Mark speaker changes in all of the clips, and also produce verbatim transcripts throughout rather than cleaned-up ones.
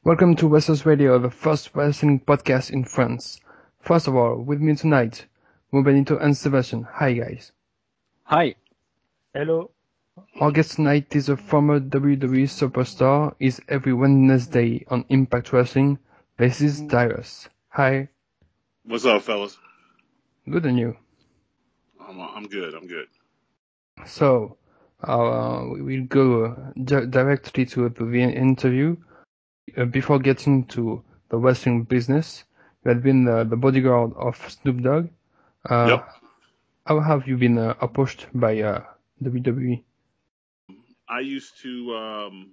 Speaker 1: Welcome to Westeros Radio, the first wrestling podcast in France. First of all, with me tonight, Benito and Sebastian. Hi guys.
Speaker 2: Hi.
Speaker 3: Hello.
Speaker 1: Our guest tonight is a former W W E superstar. Is every Wednesday on Impact Wrestling. This is Darius. Hi.
Speaker 4: What's up, fellas?
Speaker 1: Good on you.
Speaker 4: I'm I'm good. I'm good.
Speaker 1: So, uh, we will go uh, di- directly to the interview. Uh, before getting to the wrestling business, you had been uh, the bodyguard of Snoop Dogg. Uh,
Speaker 4: Yep.
Speaker 1: How have you been uh, approached by uh, W W E?
Speaker 4: I used to um,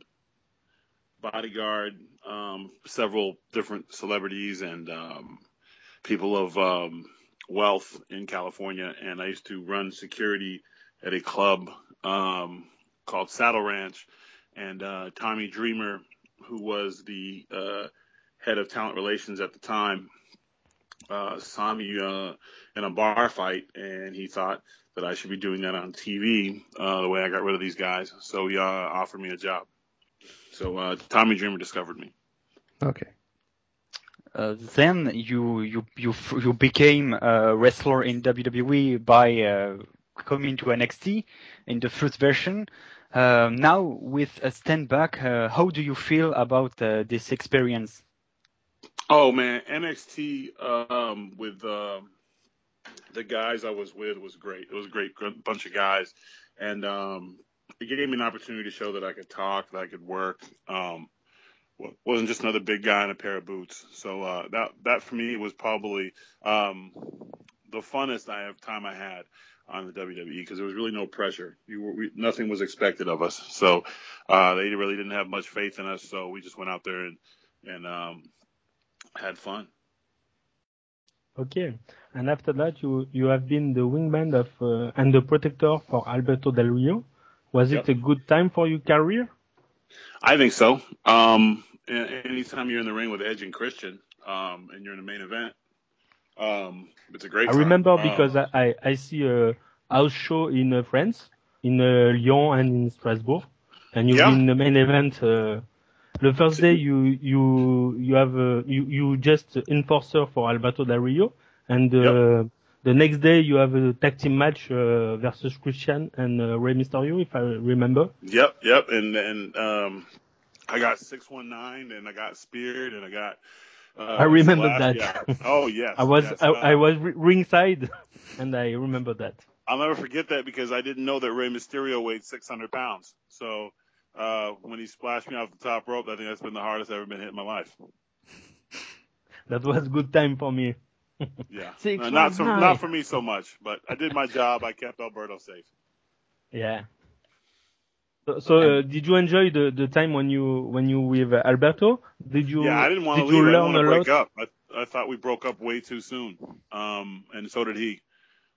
Speaker 4: bodyguard um, several different celebrities and um, people of um, wealth in California, and I used to run security at a club um, called Saddle Ranch. And uh, Tommy Dreamer, who was the uh, head of talent relations at the time, uh, saw me uh, in a bar fight, and he thought that I should be doing that on T V, uh, the way I got rid of these guys. So he uh, offered me a job. So uh, Tommy Dreamer discovered me.
Speaker 1: Okay.
Speaker 2: Uh, then you you you you became a wrestler in W W E by uh, coming to N X T in the first version. Uh, now with a stand back, uh, how do you feel about uh, this experience?
Speaker 4: Oh man, N X T um, with uh, the guys I was with was great. It was a great bunch of guys, and um, it gave me an opportunity to show that I could talk, that I could work. Um, wasn't just another big guy in a pair of boots. So uh, that that for me was probably um, the funnest I have time I had on the W W E, because there was really no pressure. You were, we, nothing was expected of us. So uh, they really didn't have much faith in us. So we just went out there and and um, had fun.
Speaker 3: Okay. And after that, you you have been the wingman of uh, and the protector for Alberto Del Rio. Was
Speaker 4: Yep.
Speaker 3: it a good time for your career?
Speaker 4: I think so. Um, anytime you're in the ring with Edge and Christian, um, and you're in the main event, um, it's a great
Speaker 3: I
Speaker 4: time.
Speaker 3: remember
Speaker 4: Um,
Speaker 3: because I, I, I see a house show in uh, France, in uh, Lyon and in Strasbourg, and you've
Speaker 4: Yeah.
Speaker 3: been in the main event. Uh, the first day you you you have uh, you you just enforcer for Alberto Del Rio, and uh,
Speaker 4: Yep.
Speaker 3: the next day you have a tag team match uh, versus Christian and uh, Rey Mysterio, if I remember.
Speaker 4: Yep, yep, and and um, I got six one nine, and I got speared, and I got uh,
Speaker 3: I remember
Speaker 4: splashed.
Speaker 3: that.
Speaker 4: Yeah. Oh yes,
Speaker 3: I was
Speaker 4: yes.
Speaker 3: I, I
Speaker 4: Uh,
Speaker 3: was ringside, and I remember that.
Speaker 4: I'll never forget that, because I didn't know that Rey Mysterio weighed six hundred pounds. So uh, when he splashed me off the top rope, I think that's been the hardest I've ever been hit in my life.
Speaker 3: That was good time for me.
Speaker 4: Yeah,
Speaker 3: Six
Speaker 4: uh, not
Speaker 3: one
Speaker 4: so,
Speaker 3: nine.
Speaker 4: not for me so much, but I did my job. I kept Alberto safe.
Speaker 3: Yeah. So, so uh, did you enjoy the, the time when you when you with uh, Alberto? Did you
Speaker 4: Yeah, I didn't want to
Speaker 3: did you
Speaker 4: leave. I didn't
Speaker 3: learn
Speaker 4: want
Speaker 3: a
Speaker 4: to break
Speaker 3: lot?
Speaker 4: up. I I thought we broke up way too soon, um, and so did he.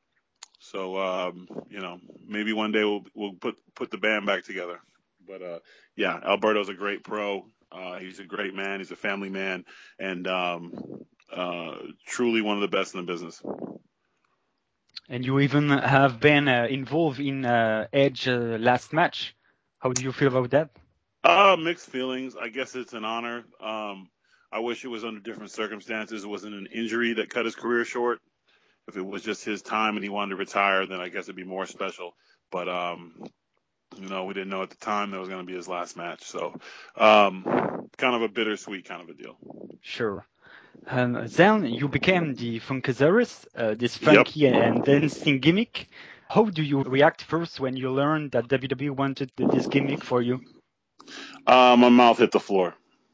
Speaker 4: So um, you know, maybe one day we'll we'll put put the band back together. But uh, yeah, Alberto's a great pro. Uh, he's a great man. He's a family man, and um, uh, truly one of the best in the business.
Speaker 2: And you even have been uh, involved in uh, Edge uh, last match. How do you feel about that?
Speaker 4: Uh, mixed feelings. I guess it's an honor. Um, I wish it was under different circumstances. It wasn't an injury that cut his career short. If it was just his time and he wanted to retire, then I guess it'd be more special. But um, you know, we didn't know at the time that was going to be his last match. So, um, kind of a bittersweet kind of a deal.
Speaker 2: Sure. Um, then you became the Funkasaurus, uh, this
Speaker 4: Yep.
Speaker 2: funky and dancing gimmick. How do you react first when you learn that W W E wanted this gimmick for you?
Speaker 4: Uh, my mouth hit the floor.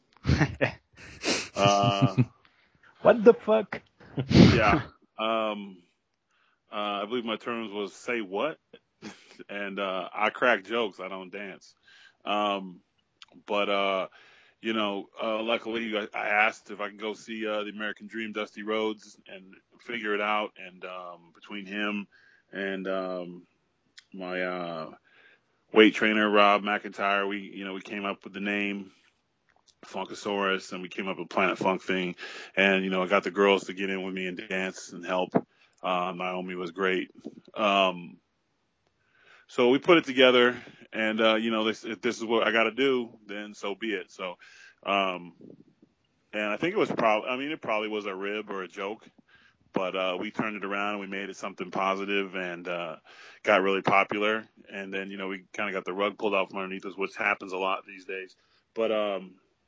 Speaker 4: uh,
Speaker 3: What the fuck?
Speaker 4: yeah. Um, uh, I believe my terms was "say what," and uh, I crack jokes. I don't dance. Um, but uh, you know, uh, luckily I, I asked if I can go see uh, the American Dream, Dusty Rhodes, and figure it out. And um, between him and um, my uh, weight trainer Rob McIntyre, we you know we came up with the name Funkasaurus, and we came up with Planet Funk thing. And you know, I got the girls to get in with me and dance and help. Uh, Naomi was great. Um, so we put it together, and uh, you know, this, if this is what I got to do, then so be it. So, um, and I think it was probably, I mean, it probably was a rib or a joke, but uh, we turned it around and we made it something positive and uh, got really popular. And then, you know, we kind of got the rug pulled out from underneath us, which happens a lot these days. But um,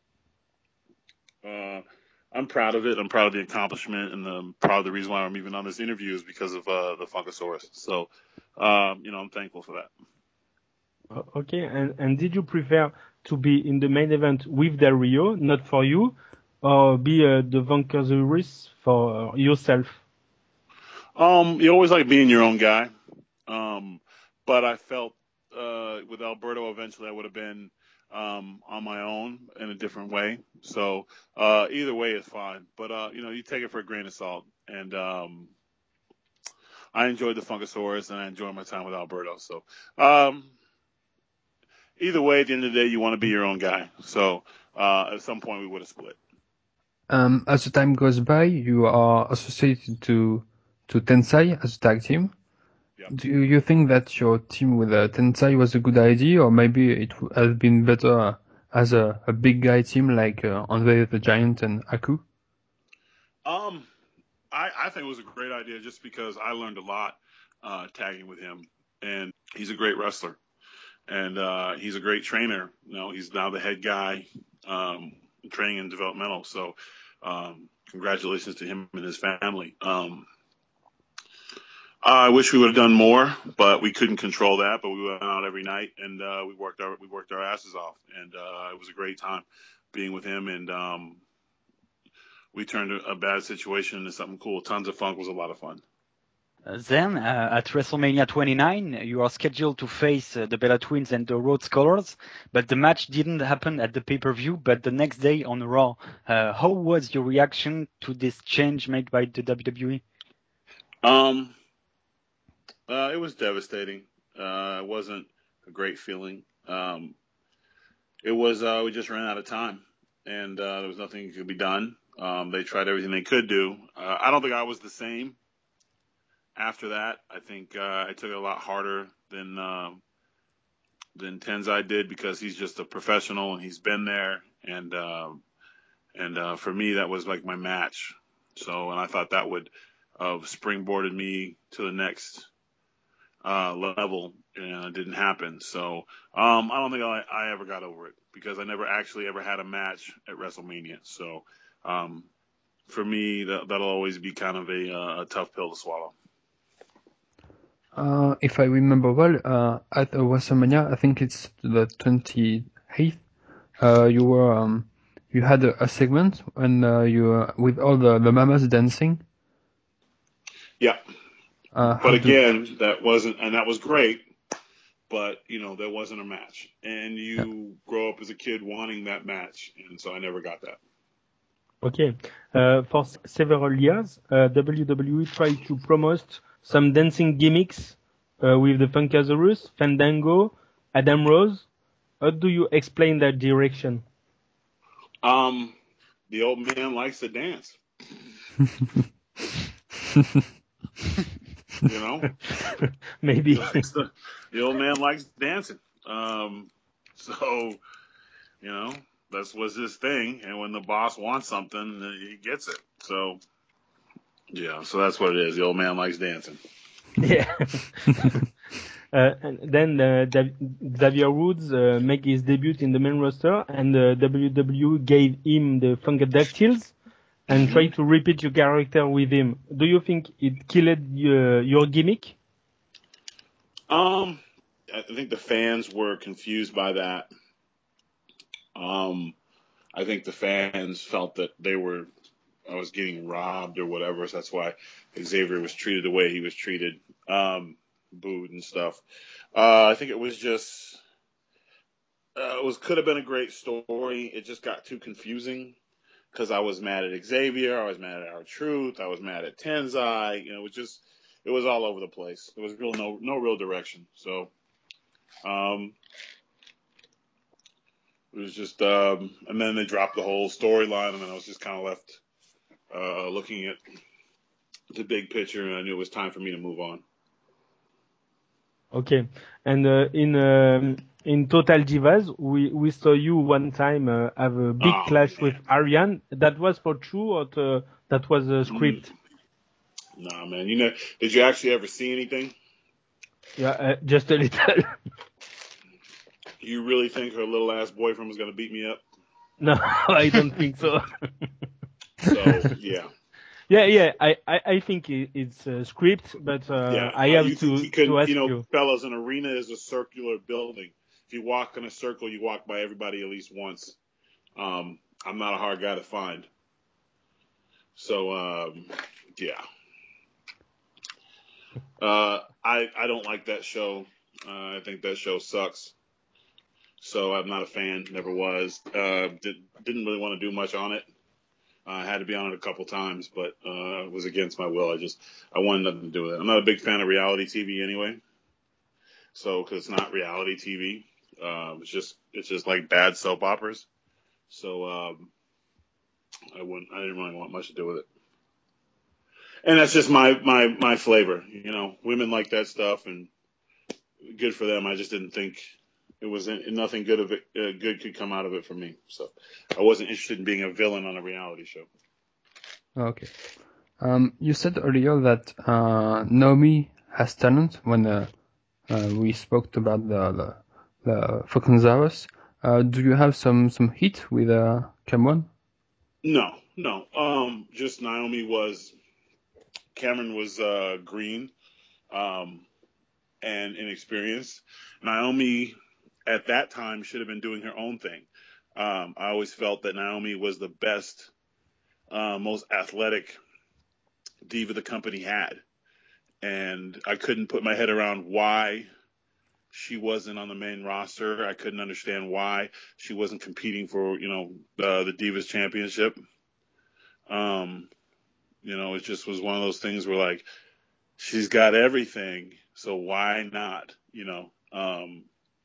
Speaker 4: uh, I'm proud of it. I'm proud of the accomplishment, and I'm proud of the reason why I'm even on this interview is because of uh, the Funkasaurus. So, um, you know, I'm thankful for that.
Speaker 3: Okay, and, and did you prefer to be in the main event with Del Rio, not for you, or be uh, the Funkasaurus for uh, yourself?
Speaker 4: Um, you always like being your own guy, um, but I felt uh, with Alberto eventually I would have been um, on my own in a different way. So uh, either way is fine, but uh, you know, you take it for a grain of salt. And um, I enjoyed the Funkasaurus, and I enjoyed my time with Alberto. So um, either way, at the end of the day, you want to be your own guy. So uh, at some point, we would have split.
Speaker 1: Um, as the time goes by, you are associated to to Tensai as a tag team.
Speaker 4: Yeah.
Speaker 1: Do you think that your team with uh, Tensai was a good idea, or maybe it would have been better uh, as a, a big guy team like uh, Andre the Giant and Aku?
Speaker 4: Um, I, I think it was a great idea just because I learned a lot uh, tagging with him, and he's a great wrestler, and uh, he's a great trainer. You know, he's now the head guy um, in training and developmental. So, um, congratulations to him and his family. Um, I wish we would have done more, but we couldn't control that. But we went out every night and uh, we worked our we worked our asses off, and uh, it was a great time being with him. And um, we turned a, a bad situation into something cool. Tons of Funk was a lot of fun.
Speaker 2: Uh, then, uh, at WrestleMania twenty-nine, you are scheduled to face uh, the Bella Twins and the Rhodes Scholars, but the match didn't happen at the pay-per-view, but the next day on Raw. Uh, how was your reaction to this change made by the W W E?
Speaker 4: Um, uh, it was devastating. Uh, it wasn't a great feeling. Um, it was, uh, we just ran out of time, and uh, there was nothing that could be done. Um, they tried everything they could do. Uh, I don't think I was the same after that. I think uh, I took it a lot harder than uh, than Tensai did because he's just a professional and he's been there. And uh, and uh, for me, that was like my match. So, and I thought that would have uh, springboarded me to the next uh, level, and it didn't happen. So um, I don't think I, I ever got over it because I never actually ever had a match at WrestleMania. So um, for me, that, that'll always be kind of a, a tough pill to swallow.
Speaker 1: Uh, if I remember well, uh, at uh, WrestleMania, I think it's the twenty-eighth, uh, you were, um, you had a, a segment when uh, you uh, with all the, the mamas dancing.
Speaker 4: Yeah.
Speaker 1: Uh,
Speaker 4: but again,
Speaker 1: do...
Speaker 4: that wasn't, and that was great, but you know, there wasn't a match. And you yeah. grow up as a kid wanting that match, and so I never got that.
Speaker 3: Okay. Uh, for s- several years, uh, W W E tried to promote some dancing gimmicks uh, with the Funkasaurus, Fandango, Adam Rose. How do you explain that direction?
Speaker 4: Um, the old man likes to dance. You know?
Speaker 3: Maybe.
Speaker 4: The, the old man likes dancing. Um, so, you know, that's was his thing. And when the boss wants something, he gets it. So, yeah, so that's what it is. The old man likes dancing.
Speaker 3: Yeah. uh, and then uh, Xavier Woods uh, made his debut in the main roster, and uh, W W E gave him the Funkadactyls and mm-hmm. tried to repeat your character with him. Do you think it killed uh, your gimmick?
Speaker 4: Um, I think the fans were confused by that. Um, I think the fans felt that they were, I was getting robbed or whatever. So that's why Xavier was treated the way he was treated, um, booed and stuff. Uh, I think it was just, uh, it was could have been a great story. It just got too confusing because I was mad at Xavier, I was mad at R-Truth, I was mad at Tensai. You know, it was just, it was all over the place. There was real no no real direction. So, um, it was just, um, and then they dropped the whole storyline, and then I was just kind of left uh, looking at the big picture, and I knew it was time for me to move on.
Speaker 3: Okay, and uh, in um, in Total Divas, we, we saw you one time uh, have a big
Speaker 4: Oh,
Speaker 3: clash
Speaker 4: man.
Speaker 3: with Ariane. That was for true, or to, that was a script?
Speaker 4: Mm. Nah, man. You know, did you actually ever see anything?
Speaker 3: Yeah, uh, just a little.
Speaker 4: You really think her little ass boyfriend was gonna beat me up?
Speaker 3: No, I don't think so.
Speaker 4: So yeah,
Speaker 3: Yeah, yeah, I, I, I think it, it's a script, but uh,
Speaker 4: yeah.
Speaker 3: I
Speaker 4: Uh,
Speaker 3: have
Speaker 4: you think
Speaker 3: to,
Speaker 4: he couldn't?
Speaker 3: to ask
Speaker 4: You know,
Speaker 3: you.
Speaker 4: fellas, an arena is a circular building. If you walk in a circle, you walk by everybody at least once. Um, I'm not a hard guy to find. So um, yeah, uh, I I don't like that show. Uh, I think that show sucks. So I'm not a fan. Never was. Uh, did, didn't really want to do much on it. I uh, had to be on it a couple times, but uh, it was against my will. I just I wanted nothing to do with it. I'm not a big fan of reality T V anyway. So because it's not reality T V, uh, it's just it's just like bad soap operas. So um, I wouldn't. I didn't really want much to do with it. And that's just my my my flavor. You know, women like that stuff, and good for them. I just didn't think it was nothing good of it. Uh, good could come out of it for me. So I wasn't interested in being a villain on a reality show.
Speaker 1: Okay. Um, you said earlier that uh, Naomi has talent when uh, uh, we spoke about the the, the Falconzaurus. Uh, do you have some some hit with uh, Cameron?
Speaker 4: No, no. Um, just Naomi was Cameron was uh, green um, and inexperienced. Naomi at that time should have been doing her own thing. Um, I always felt that Naomi was the best, uh, most athletic diva the company had. And I couldn't put my head around why she wasn't on the main roster. I couldn't understand why she wasn't competing for, you know, uh, the Divas Championship. Um, you know, it just was one of those things where like, she's got everything, so why not? You know, um,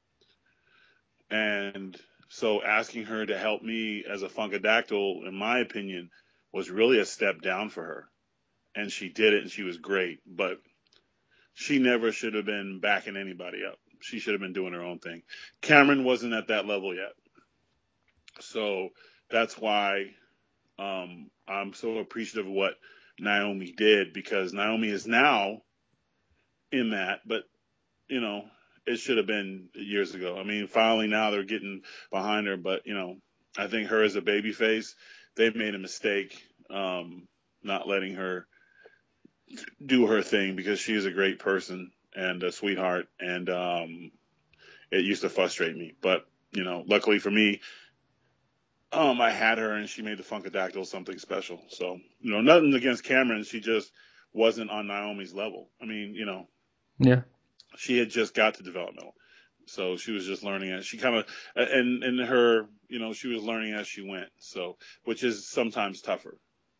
Speaker 4: and so asking her to help me as a Funkadactyl, in my opinion, was really a step down for her, and she did it, and she was great. But she never should have been backing anybody up. She should have been doing her own thing. Cameron wasn't at that level yet, so that's why um, I'm so appreciative of what Naomi did, because Naomi is now in that, but you know, it should have been years ago. I mean, finally now they're getting behind her, but you know, I think her as a baby face, they made a mistake um, not letting her do her thing, because she is a great person and a sweetheart, and um, it used to frustrate me. But you know, luckily for me, um, I had her and she made the Funkadactyl something special. So you know, nothing against Cameron, she just wasn't on Naomi's level. I mean, you know,
Speaker 1: Yeah.
Speaker 4: she had just got to developmental. So she was just learning as she kind of, and, and her, you know, she was learning as she went. So, which is sometimes tougher.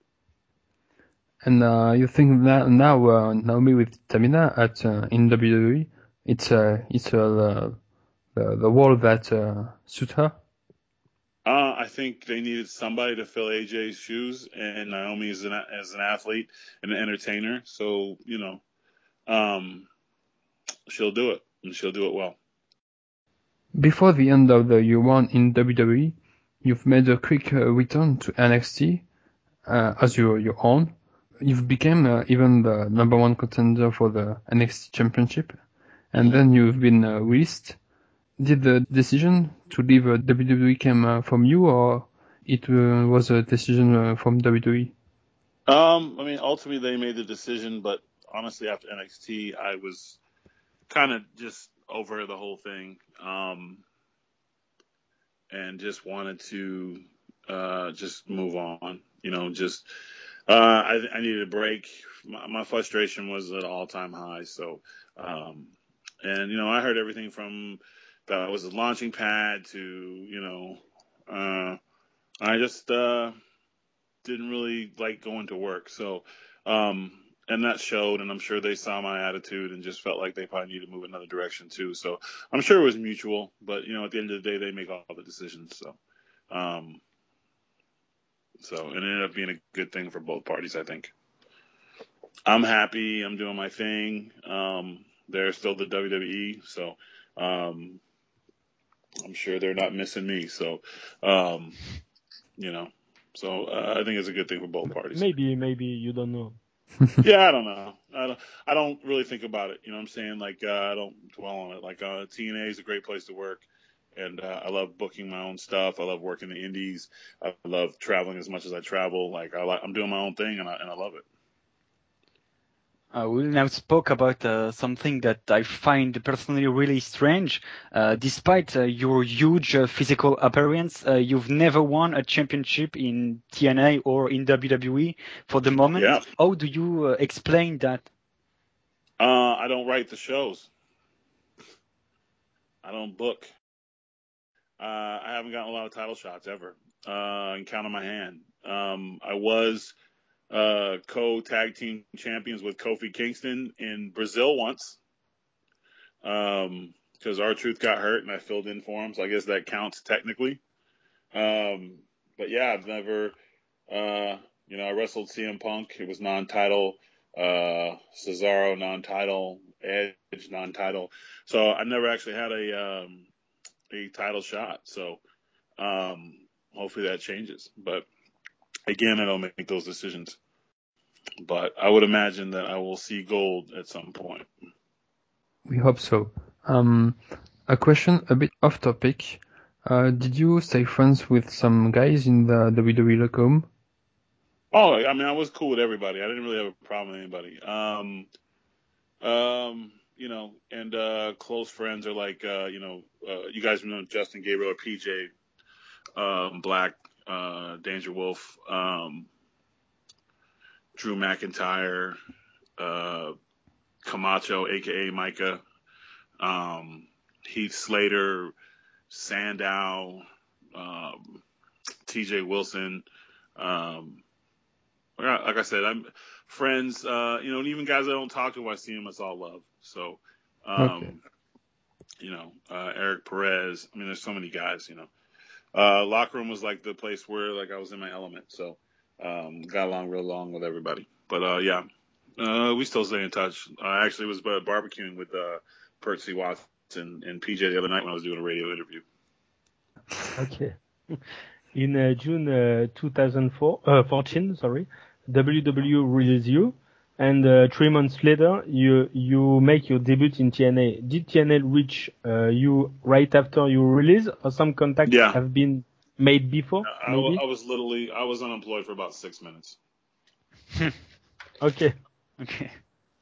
Speaker 1: And uh, you think that now uh, Naomi with Tamina at uh, in W W E, it's uh, it's uh, the, the the role that uh, suit her.
Speaker 4: Uh, I think they needed somebody to fill A J's shoes, and Naomi is an as an athlete and an entertainer. So you know, um, she'll do it, and she'll do it well.
Speaker 1: Before the end of the year one in W W E, you've made a quick uh, return to N X T uh, as your your own. You've become uh, even the number one contender for the N X T Championship, and
Speaker 4: Mm-hmm.
Speaker 1: then you've been uh, released. Did the decision to leave uh, W W E come uh, from you, or it uh, was a decision uh, from W W E?
Speaker 4: Um, I mean, ultimately they made the decision, but honestly, after N X T, I was kind of just over the whole thing, um, and just wanted to uh, just move on. You know, just uh, I, I needed a break. My, my frustration was at all time high. So, um, and you know, I heard everything from that was a launching pad to you know, uh, I just uh, didn't really like going to work. So, um, and that showed, and I'm sure they saw my attitude and just felt like they probably needed to move another direction too. So I'm sure it was mutual, but you know, at the end of the day, they make all the decisions. So, um, so it ended up being a good thing for both parties, I think. I'm happy. I'm doing my thing. Um, they're still the W W E, so um, I'm sure they're not missing me. So, um, you know, so uh, I think it's a good thing for both parties.
Speaker 3: Maybe, maybe you don't know.
Speaker 4: Yeah, I don't know. I don't. I don't really think about it. You know what I'm saying? Like uh, I don't dwell on it. Like uh, T N A is a great place to work, and uh, I love booking my own stuff. I love working the indies. I love traveling as much as I travel. Like I like, I'm doing my own thing, and I and I love it.
Speaker 2: Uh, we now spoke about uh, something that I find personally really strange. Uh, despite uh, your huge uh, physical appearance, uh, you've never won a championship in T N A or in W W E for the moment.
Speaker 4: Yeah.
Speaker 2: How do you uh, explain that?
Speaker 4: Uh, I don't write the shows. I don't book. Uh, I haven't gotten a lot of title shots ever. Uh, I can count on my hand. Um, I was uh, co-tag team champions with Kofi Kingston in Brazil once. Um, because R-Truth got hurt and I filled in for him, so I guess that counts technically. Um, but yeah, I've never, uh, you know, I wrestled C M Punk. It was non-title. Uh, Cesaro non-title. Edge non-title. So I never actually had a um, a title shot. So um, hopefully that changes. But again, I don't make those decisions. But I would imagine that I will see gold at some point.
Speaker 1: We hope so. Um, a question a bit off topic. Uh, did you stay friends with some guys in the W W E locker room?
Speaker 4: Oh, I mean, I was cool with everybody. I didn't really have a problem with anybody. Um, um, you know, and uh, close friends are like, uh, you know, uh, you guys know Justin Gabriel or P J um, Black, uh, Danger Wolf, um, Drew McIntyre, uh, Camacho, aka Micah, um, Heath Slater, Sandow, um, T J Wilson. Um, like I said, I'm friends, uh, you know, and even guys I don't talk to, I see them, it's all love. So, um,
Speaker 1: Okay.
Speaker 4: you know, uh, Eric Perez. I mean, there's so many guys, you know. Uh, locker room was like the place where like I was in my element. So, um, got along real long with everybody. But, uh, yeah, uh, we still stay in touch. I actually was uh, barbecuing with, uh, Percy Watson and P J the other night when I was doing a radio interview.
Speaker 3: Okay. In uh, June uh, two thousand fourteen, sorry, W W E released you, and uh, three months later, you you make your debut in T N A. Did T N A reach uh, you right after your release, or some contacts
Speaker 4: Yeah.
Speaker 3: have been made before?
Speaker 4: I,
Speaker 3: Maybe.
Speaker 4: I was literally, I was unemployed for about six minutes.
Speaker 3: Okay.
Speaker 2: Okay.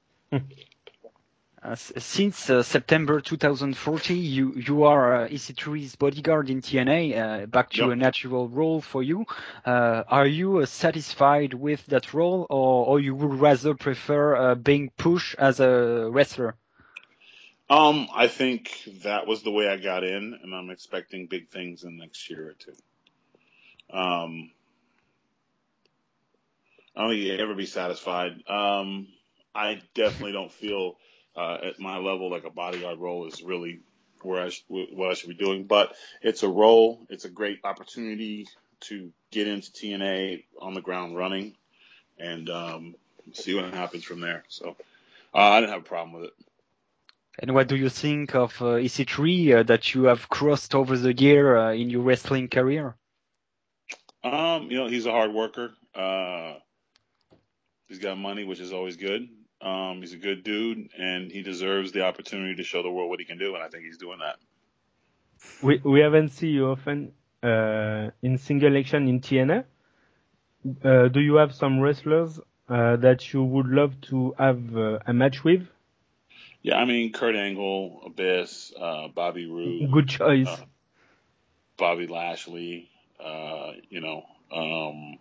Speaker 2: Uh, s- since uh, September two thousand fourteen, you you are uh, E C three's bodyguard in T N A, uh, back to
Speaker 4: Yep.
Speaker 2: a natural role for you. Uh, are you uh, satisfied with that role, or, or you would rather prefer uh, being pushed as a wrestler?
Speaker 4: Um, I think that was the way I got in, and I'm expecting big things in the next year or two. Um, I don't think you'll ever be satisfied. Um, I definitely don't feel uh, at my level like a bodyguard role is really where I sh- what I should be doing. But it's a role. It's a great opportunity to get into T N A on the ground running, and um, see what happens from there. So uh, I didn't have a problem with it.
Speaker 2: And what do you think of uh, E C three uh, that you have crossed over the year uh, in your wrestling career?
Speaker 4: Um, you know, he's a hard worker. Uh, he's got money, which is always good. Um, he's a good dude, and he deserves the opportunity to show the world what he can do, and I think he's doing that.
Speaker 3: We we haven't seen you often uh, in single action in T N A. Uh, do you have some wrestlers uh, that you would love to have uh, a match with?
Speaker 4: Yeah, I mean, Kurt Angle, Abyss, uh, Bobby Roode,
Speaker 3: Good choice.
Speaker 4: uh, Bobby Lashley, uh, you know, um,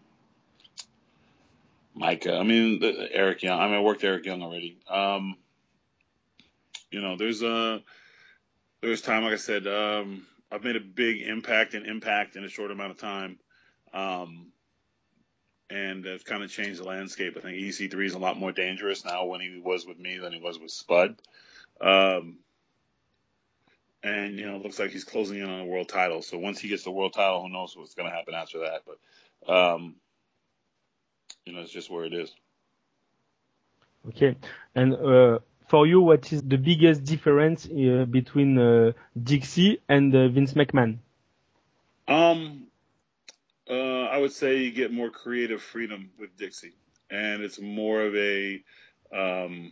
Speaker 4: Micah. I mean, the, Eric Young. I mean, I worked Eric Young already. Um, you know, there's a there's time, like I said, um, I've made a big impact and impact in a short amount of time. Um, and have kind of changed the landscape. I think E C three is a lot more dangerous now when he was with me than he was with Spud. Um, and, you know, it looks like he's closing in on a world title. So once he gets the world title, who knows what's going to happen after that. But, um, you know, it's just where it is.
Speaker 3: Okay. And uh, for you, what is the biggest difference uh, between uh, Dixie and uh, Vince McMahon?
Speaker 4: Um, uh, I would say you get more creative freedom with Dixie, and it's more of a um,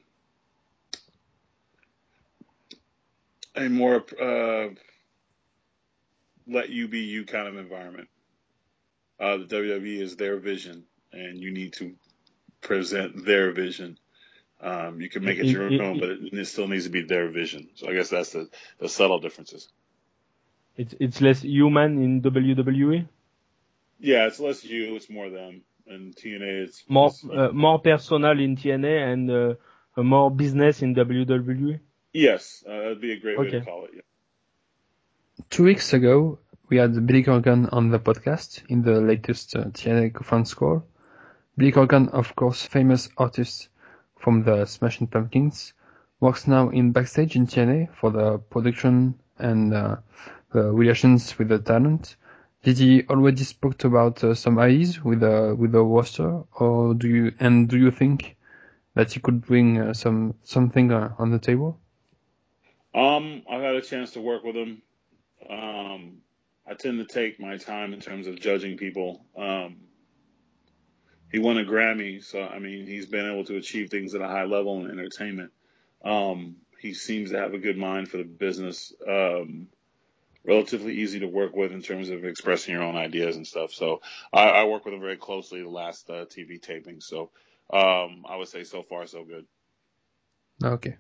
Speaker 4: a more uh, let you be you kind of environment. Uh, the W W E is their vision, and you need to present their vision. Um, you can make it, it your it, own, it, but it, it still needs to be their vision. So I guess that's the, the subtle differences.
Speaker 3: It's it's less human in W W E.
Speaker 4: Yeah, it's less you, it's more them. And T N A, it's
Speaker 3: more
Speaker 4: it's,
Speaker 3: uh, more personal in T N A and uh, more business in W W E.
Speaker 4: Yes, uh, that'd be a great
Speaker 3: okay.
Speaker 4: way to call it. Yeah.
Speaker 1: Two weeks ago, we had Billy Corgan on the podcast in the latest uh, T N A conference call. Billy Corgan, of course, famous artist from the Smashing Pumpkins, works now in backstage in T N A for the production and uh, the relations with the talent. Did he already spoke about uh, some ideas with the with the roster, or do you and do you think that he could bring uh, some something uh, on the table?
Speaker 4: Um, I've had a chance to work with him. Um, I tend to take my time in terms of judging people. Um, he won a Grammy, so I mean, he's been able to achieve things at a high level in entertainment. Um, he seems to have a good mind for the business. Um, relatively easy to work with in terms of expressing your own ideas and stuff. So I, I work with him very closely the last uh, T V taping. So um, I would say so far so good.
Speaker 1: Okay.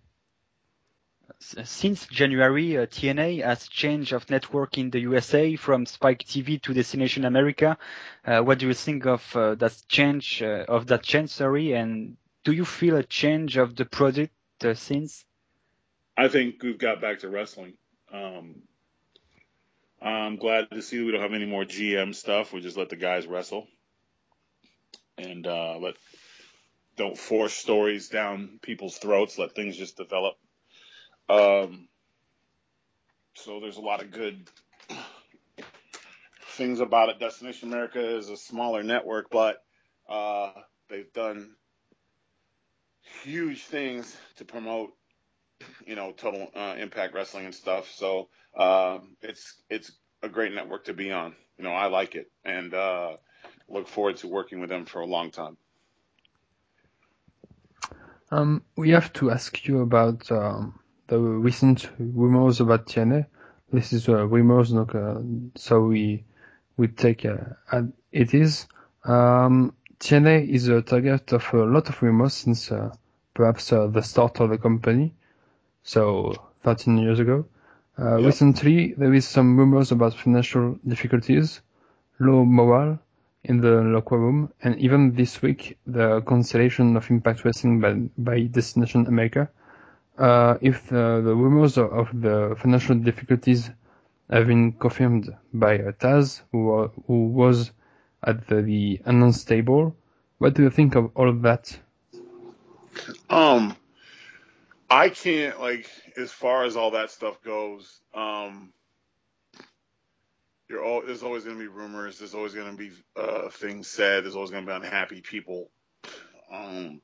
Speaker 2: Since January, uh, T N A has changed of network in the U S A from Spike T V to Destination America. Uh, what do you think of uh, that change uh, of that change? Sorry, and do you feel a change of the product uh, since?
Speaker 4: I think we've got back to wrestling. Um, I'm glad to see we don't have any more G M stuff. We just let the guys wrestle and uh, let don't force stories down people's throats. Let things just develop. Um, so there's a lot of good things about it. Destination America is a smaller network, but uh, they've done huge things to promote, you know, Total uh, Impact Wrestling and stuff. So uh, it's it's a great network to be on. You know, I like it and uh, look forward to working with them for a long time.
Speaker 1: Um, we have to ask you about um, the recent rumors about T N A. This is uh, rumors, no, uh, so we we take uh, it is. Um, T N A is a target of a lot of rumors since uh, perhaps uh, the start of the company, so thirteen years ago. Uh,
Speaker 4: Yep.
Speaker 1: Recently, there is some rumors about financial difficulties, low morale in the locker room, and even this week, the cancellation of Impact Wrestling by, by Destination America. Uh, if uh, the rumors of the financial difficulties have been confirmed by uh, Taz, who, who was at the, the announce table, what do you think of all of that?
Speaker 4: Um, I can't, like, as far as all that stuff goes, um, you're all, there's always going to be rumors. There's always going to be uh, things said. There's always going to be unhappy people. Um,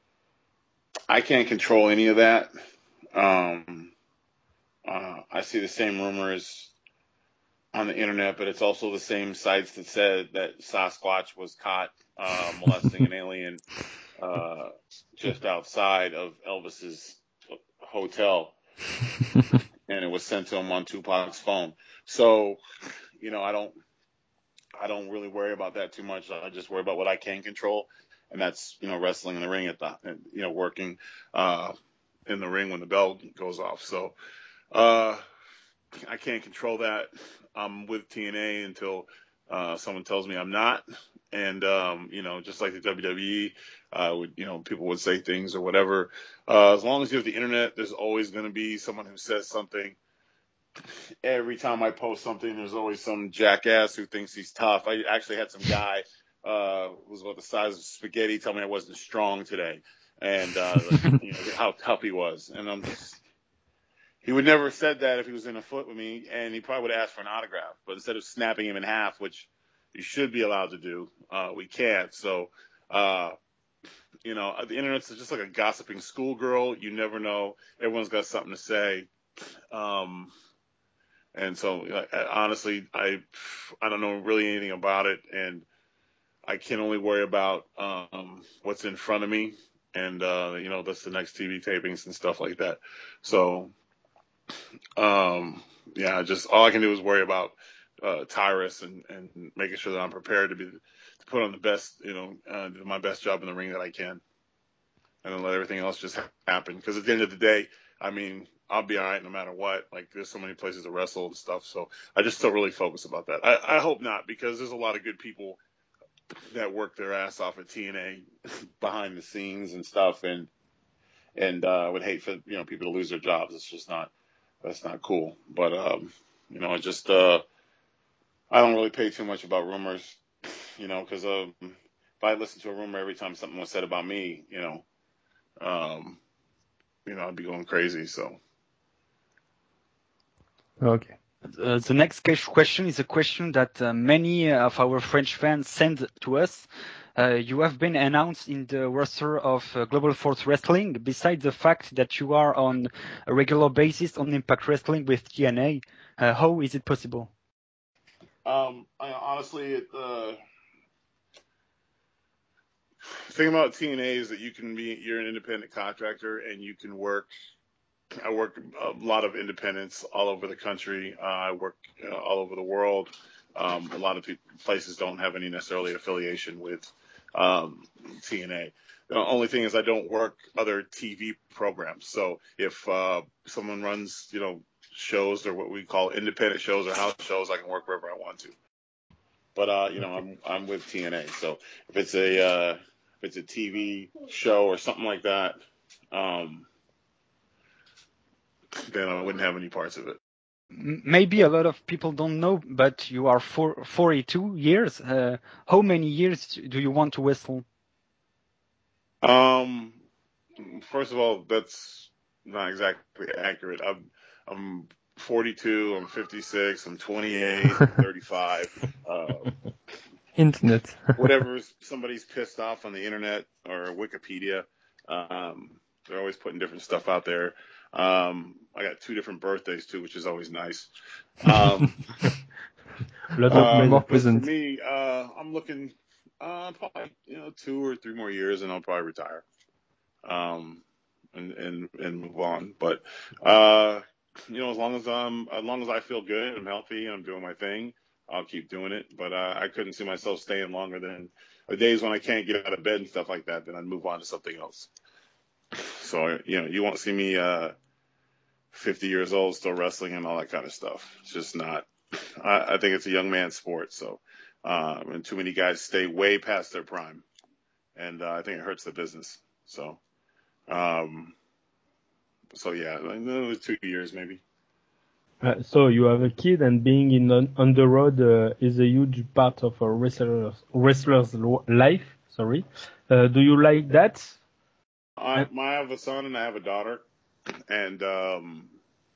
Speaker 4: I can't control any of that. Um, uh, I see the same rumors on the internet, but it's also the same sites that said that Sasquatch was caught uh, molesting an alien uh, just outside of Elvis's hotel, and it was sent to him on Tupac's phone. So, you know, I don't, I don't really worry about that too much. I just worry about what I can control, and that's, you know, wrestling in the ring at the, you know, working uh, in the ring when the bell goes off. So uh, I can't control that. I'm with T N A until uh, someone tells me I'm not. And, um, you know, just like the W W E, uh, would, you know, people would say things or whatever. Uh, as long as you have the internet, there's always going to be someone who says something. Every time I post something, there's always some jackass who thinks he's tough. I actually had some guy uh, who was about the size of spaghetti tell me I wasn't strong today, and uh, you know, how tough he was. And I'm just, he would never have said that if he was in a foot with me, and he probably would have asked for an autograph. But instead of snapping him in half, which you should be allowed to do, uh, we can't. So, uh, you know, the internet's just like a gossiping schoolgirl. You never know. Everyone's got something to say. Um, and so, I, honestly, I I don't know really anything about it, and I can only worry about um, what's in front of me, and uh, you know, that's the next T V tapings and stuff like that. So, um, yeah, just all I can do is worry about uh, Tyrus and, and making sure that I'm prepared to be to put on the best, you know, uh, do my best job in the ring that I can, and then let everything else just happen. Because at the end of the day, I mean, I'll be all right no matter what. Like, there's so many places to wrestle and stuff, so I just don't really focus about that. I, I hope not, because there's a lot of good people that work their ass off at T N A behind the scenes and stuff, and and uh, would hate for you know people to lose their jobs. It's just not that's not cool. But um, you know, it just uh, I don't really pay too much about rumors, you know, because uh, if I listened to a rumor every time something was said about me, you know, um, you know, I'd be going crazy. So.
Speaker 1: Okay.
Speaker 2: Uh, the next question is a question that uh, many of our French fans send to us. Uh, you have been announced in the roster of uh, Global Force Wrestling. Besides the fact that you are on a regular basis on Impact Wrestling with T N A, uh, how is it possible?
Speaker 4: Um, I, honestly, it, uh, the thing about T N A is that you can be, you're an independent contractor and you can work. I work a lot of independents all over the country. Uh, I work uh, all over the world. Um, a lot of people, places don't have any necessarily affiliation with um, T N A. The only thing is I don't work other T V programs. So if uh, someone runs, you know, shows or what we call independent shows or house shows, I can work wherever I want to. But uh, you know, I'm I'm with T N A. So if it's a uh, if it's a T V show or something like that, um, then I wouldn't have any parts of it.
Speaker 2: Maybe a lot of people don't know, but you are for, forty-two years. Uh, how many years do you want to wrestle?
Speaker 4: Um, first of all, that's not exactly accurate. I'm I'm forty-two. I'm fifty-six. I'm twenty-eight. I'm thirty-five. Uh,
Speaker 1: Internet.
Speaker 4: whatever somebody's pissed off on the internet or Wikipedia, um, they're always putting different stuff out there. Um, I got two different birthdays too, which is always nice. Um,
Speaker 3: Lot of
Speaker 4: uh,
Speaker 1: More
Speaker 4: but for
Speaker 1: presents.
Speaker 4: me, uh, I'm looking uh, probably you know two or three more years, and I'll probably retire. Um, and, and, and move on. But, uh, you know, as long as I'm, as long as I feel good, I'm healthy, and I'm doing my thing, I'll keep doing it. But uh, I couldn't see myself staying longer than the days when I can't get out of bed and stuff like that. Then I'd move on to something else. So, you know, you won't see me uh, fifty years old still wrestling and all that kind of stuff. It's just not. I, I think it's a young man's sport. So, um, and too many guys stay way past their prime, and uh, I think it hurts the business. So. Um, So yeah, like another two years maybe.
Speaker 3: Uh, so you have a kid, and being in on, on the road uh, is a huge part of a wrestler's wrestler's lo- life. Sorry, uh, do you like that?
Speaker 4: I, I have a son and I have a daughter, and um,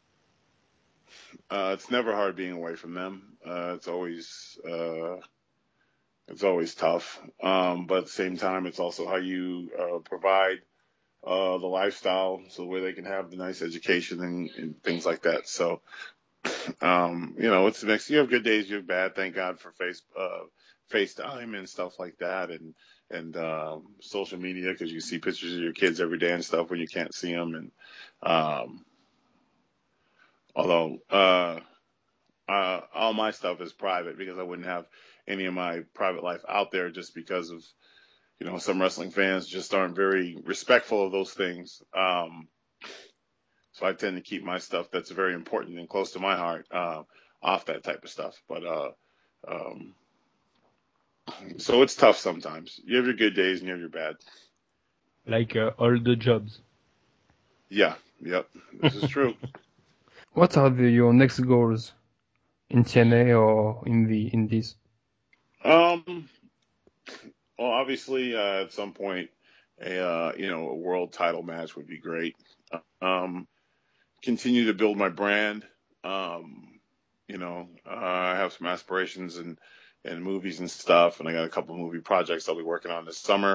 Speaker 4: uh, it's never hard being away from them. Uh, it's always uh, it's always tough, um, but at the same time, it's also how you uh, provide uh, the lifestyle so where they can have the nice education and, and things like that. So, um, you know, it's the next. You have good days, you have bad. Thank God for face uh, FaceTime and stuff like that, and and um, social media because you see pictures of your kids every day and stuff when you can't see them. And um, although uh, uh, all my stuff is private because I wouldn't have any of my private life out there just because of you know some wrestling fans just aren't very respectful of those things. Um, so I tend to keep my stuff that's very important and close to my heart uh, off that type of stuff. But uh, um, so it's tough sometimes. You have your good days and you have your bad.
Speaker 3: Like uh, all the jobs.
Speaker 4: Yeah. Yep. This is true.
Speaker 1: What are the, your next goals in T N A or in the Indies?
Speaker 4: Um. Well, obviously, uh, at some point, a uh, you know a world title match would be great. Um, continue to build my brand. Um, you know, uh, I have some aspirations and and movies and stuff, and I got a couple of movie projects I'll be working on this summer.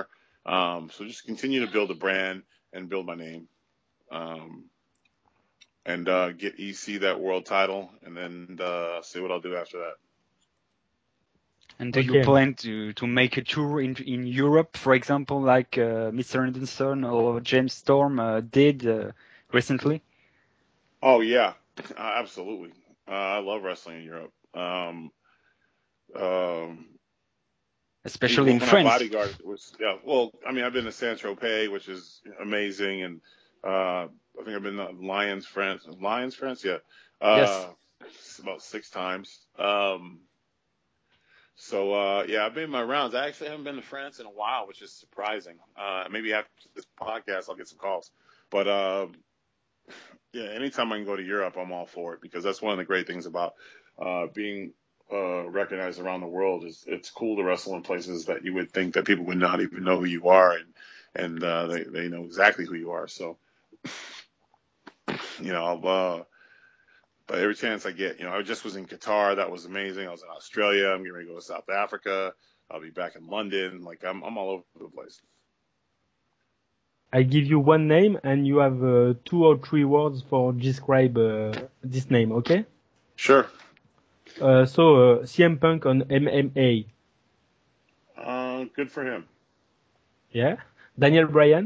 Speaker 4: Um, so just continue to build a brand and build my name, um, and uh, get E C that world title, and then uh, see what I'll do after that.
Speaker 2: And do
Speaker 3: Okay.
Speaker 2: you plan to, to make a tour in in Europe, for example, like uh, Mister Anderson or James Storm uh, did uh, recently?
Speaker 4: Oh yeah, uh, absolutely. Uh, I love wrestling in Europe. Um, um,
Speaker 2: Especially in
Speaker 4: when
Speaker 2: France.
Speaker 4: I bodyguard was yeah. Well, I mean, I've been to Saint Tropez, which is amazing, and uh, I think I've been to Lions, France. Lions, France, yeah. Uh, yes. About six times. Um, so uh, yeah, I've been my rounds. I actually haven't been to France in a while, which is surprising. Uh, maybe after this podcast, I'll get some calls. But uh, yeah, anytime I can go to Europe, I'm all for it, because that's one of the great things about uh, being uh, recognized around the world. Is it's cool to wrestle in places that you would think that people would not even know who you are, and and uh, they they know exactly who you are. So you know, I'll, uh, but every chance I get, you know, I just was in Qatar. That was amazing. I was in Australia. I'm getting ready to go to South Africa. I'll be back in London. Like I'm I'm all over the place.
Speaker 3: I give you one name and you have uh, two or three words for describe uh, this name, okay?
Speaker 4: Sure.
Speaker 3: Uh, so uh, C M Punk on M M A.
Speaker 4: Uh, good for him.
Speaker 3: Yeah. Daniel Bryan.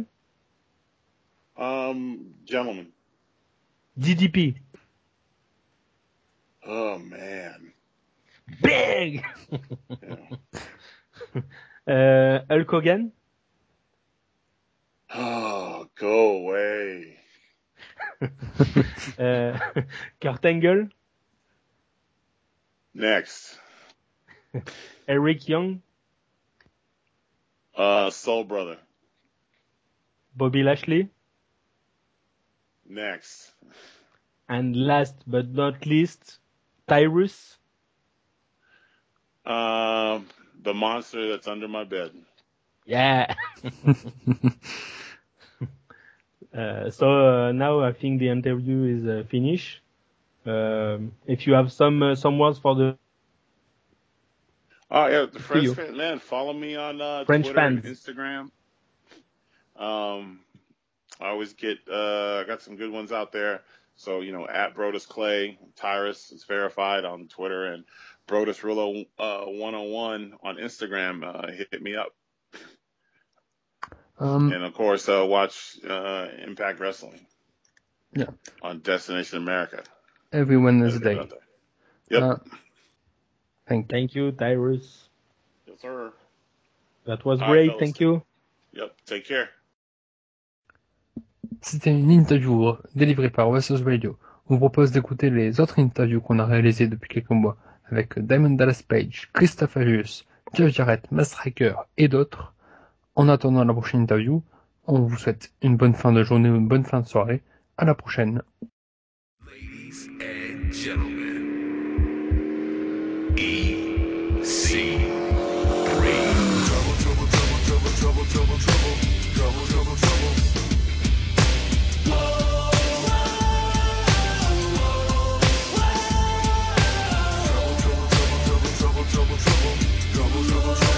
Speaker 4: Um, gentleman.
Speaker 3: D D P.
Speaker 4: Oh man.
Speaker 3: Bang.
Speaker 4: Yeah.
Speaker 3: uh, Hulk Hogan.
Speaker 4: Oh, go away.
Speaker 3: uh, Kurt Angle.
Speaker 4: Next.
Speaker 3: Eric Young.
Speaker 4: Uh, Soul Brother.
Speaker 3: Bobby Lashley.
Speaker 4: Next.
Speaker 3: And last but not least, Tyrus.
Speaker 4: Um, the monster that's under my bed.
Speaker 3: Yeah. uh, so uh, now I think the interview is uh, finished. Um, if you have some uh, some words for the
Speaker 4: Oh yeah, the French
Speaker 3: you.
Speaker 4: fan, man, follow me on uh,
Speaker 3: French
Speaker 4: Twitter
Speaker 3: fans.
Speaker 4: and Instagram. Um, I always get uh, I got some good ones out there. So you know, at Brodus Clay, Tyrus is verified on Twitter, and Brodus Rulo uh, one oh one on Instagram. Uh, hit me up.
Speaker 1: Um,
Speaker 4: And of course, uh, watch uh, Impact Wrestling.
Speaker 1: Yeah.
Speaker 4: On Destination America.
Speaker 1: Every Wednesday.
Speaker 4: Yep.
Speaker 1: Uh, thank you.
Speaker 3: Thank you, Tyrus.
Speaker 4: Yes, sir.
Speaker 3: That was
Speaker 4: All
Speaker 3: great.
Speaker 4: right,
Speaker 3: Thank you.
Speaker 4: Yep. Take care.
Speaker 1: C'était une interview délivrée par Wrestlers Radio. On vous propose d'écouter les autres interviews qu'on a réalisées depuis quelques mois avec Diamond Dallas Page, Christophe Agius, Jeff Jarrett, Matt Striker et d'autres. En attendant la prochaine interview, on vous souhaite une bonne fin de journée ou une bonne fin de soirée. À la prochaine.
Speaker 5: Ladies and gentlemen, E C three. Trouble, trouble, trouble, trouble, trouble, trouble, trouble, trouble, trouble, trouble. Whoa, trouble, trouble, trouble, trouble, trouble, trouble, trouble, trouble, trouble.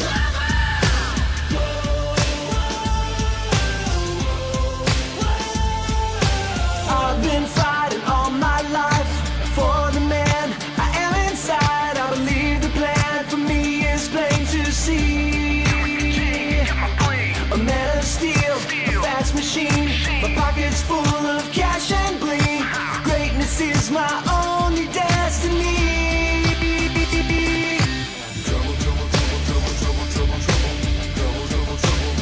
Speaker 6: I've been fighting all my life for the man I am inside. I believe the plan for me is plain to see. A man of steel, a fast machine, my pockets full of cash and bling. Greatness is my only destiny.
Speaker 5: Trouble, trouble, trouble, trouble, trouble, trouble, trouble, trouble, trouble, trouble.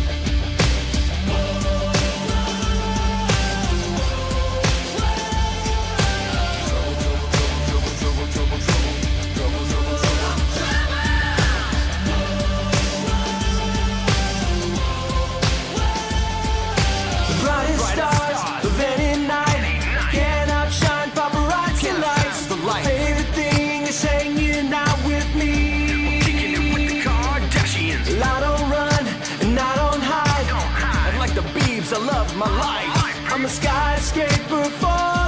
Speaker 6: The brightest stars of any night can outshine paparazzi lights. The favorite thing is hanging out with me. I don't run and I don't hide. And like the Beebs, I love my life. I'm a skyscraper for